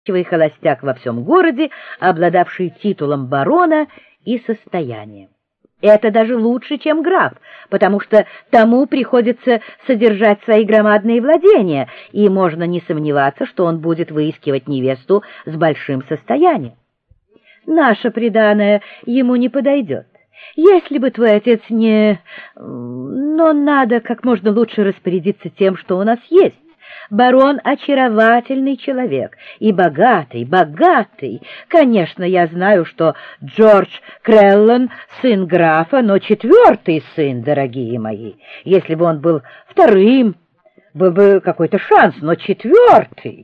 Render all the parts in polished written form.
холостяк во всем городе, обладавший титулом барона и состоянием. Это даже лучше, чем граф, потому что тому приходится содержать свои громадные владения, и можно не сомневаться, что он будет выискивать невесту с большим состоянием. Наше приданое ему не подойдет. Если бы твой отец не... Но надо как можно лучше распорядиться тем, что у нас есть. Барон — очаровательный человек и богатый, богатый. Конечно, я знаю, что Джордж Креллан — сын графа, но четвертый сын, дорогие мои. Если бы он был вторым, был бы какой-то шанс, но четвертый.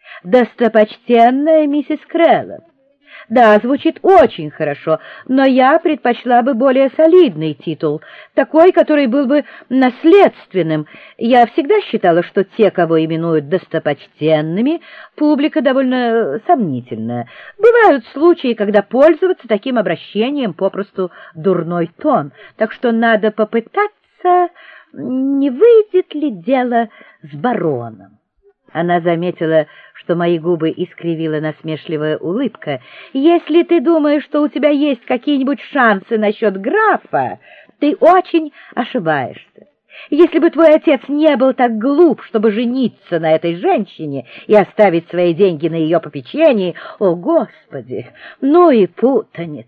Достопочтенная миссис Креллан. Да, звучит очень хорошо, но я предпочла бы более солидный титул, такой, который был бы наследственным. Я всегда считала, что те, кого именуют достопочтенными, публика довольно сомнительная. Бывают случаи, когда пользоваться таким обращением попросту дурной тон, так что надо попытаться, не выйдет ли дело с бароном. Она заметила, что мои губы искривила насмешливая улыбка. «Если ты думаешь, что у тебя есть какие-нибудь шансы насчет графа, ты очень ошибаешься. Если бы твой отец не был так глуп, чтобы жениться на этой женщине и оставить свои деньги на ее попечении, о, Господи, ну и путаница!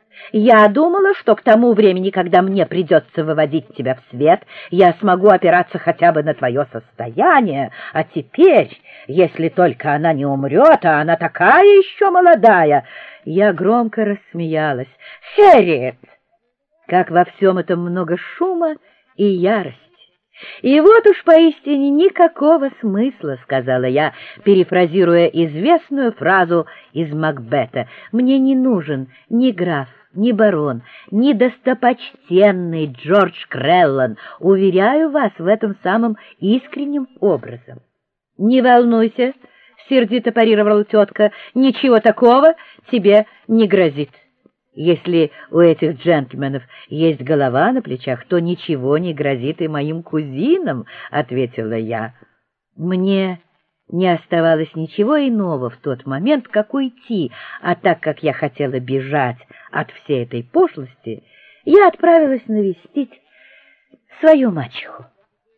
Я думала, что к тому времени, когда мне придется выводить тебя в свет, я смогу опираться хотя бы на твое состояние, а теперь, если только она не умрет, а она такая еще молодая...» Я громко рассмеялась. «Хэрриет!» Как во всем этом много шума и ярости. «И вот уж поистине никакого смысла», — сказала я, перефразируя известную фразу из Макбета. «Мне не нужен ни граф, ни барон, ни достопочтенный Джордж Креллан, уверяю вас в этом самым искренним образом». «Не волнуйся», — сердито парировала тетка, — «ничего такого тебе не грозит. Если у этих джентльменов есть голова на плечах, то ничего не грозит и моим кузинам», — ответила я. Мне не оставалось ничего иного в тот момент, как уйти, а так как я хотела бежать от всей этой пошлости, я отправилась навестить свою мачеху.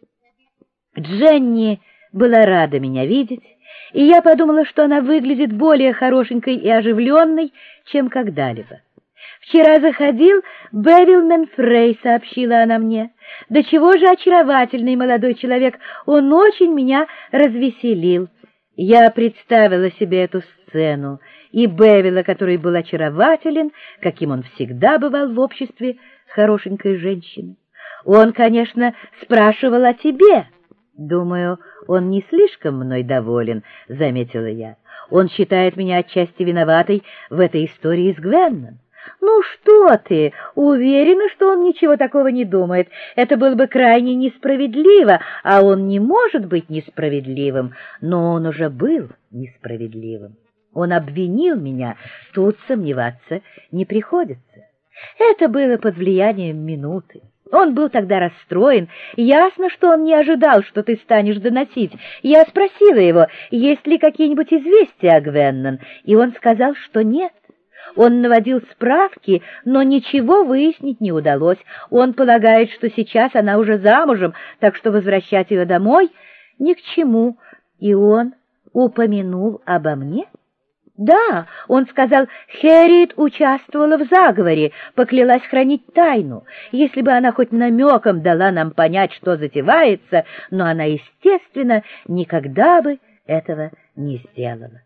Дженни была рада меня видеть, и я подумала, что она выглядит более хорошенькой и оживленной, чем когда-либо. «Вчера заходил Бевилмен Фрей», — сообщила она мне. «Да чего же очаровательный молодой человек, он очень меня развеселил». Я представила себе эту сцену, и Бевила, который был очарователен, каким он всегда бывал в обществе хорошенькой женщины. Он, конечно, спрашивал о тебе. «Думаю, он не слишком мной доволен», — заметила я. «Он считает меня отчасти виноватой в этой истории с Гвенном». «Ну что ты, уверена, что он ничего такого не думает. Это было бы крайне несправедливо, а он не может быть несправедливым, но он уже был несправедливым. Он обвинил меня, тут сомневаться не приходится. Это было под влиянием минуты. Он был тогда расстроен. Ясно, что он не ожидал, что ты станешь доносить. Я спросила его, есть ли какие-нибудь известия о Гвеннон, и он сказал, что нет. Он наводил справки, но ничего выяснить не удалось. Он полагает, что сейчас она уже замужем, так что возвращать ее домой ни к чему. И он упомянул обо мне? Да, он сказал, Хэрриет участвовала в заговоре, поклялась хранить тайну. Если бы она хоть намеком дала нам понять, что затевается, но она, естественно, никогда бы этого не сделала.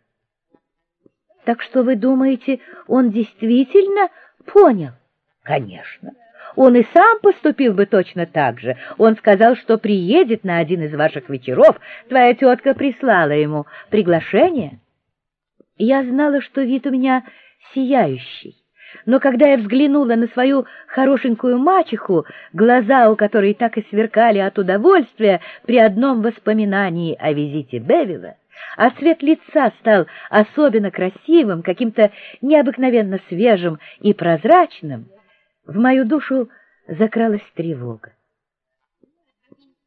Так что вы думаете, он действительно понял? Конечно. Он и сам поступил бы точно так же. Он сказал, что приедет на один из ваших вечеров. Твоя тетка прислала ему приглашение. Я знала, что вид у меня сияющий. Но когда я взглянула на свою хорошенькую мачеху, глаза у которой так и сверкали от удовольствия при одном воспоминании о визите Бевила, а цвет лица стал особенно красивым, каким-то необыкновенно свежим и прозрачным, в мою душу закралась тревога.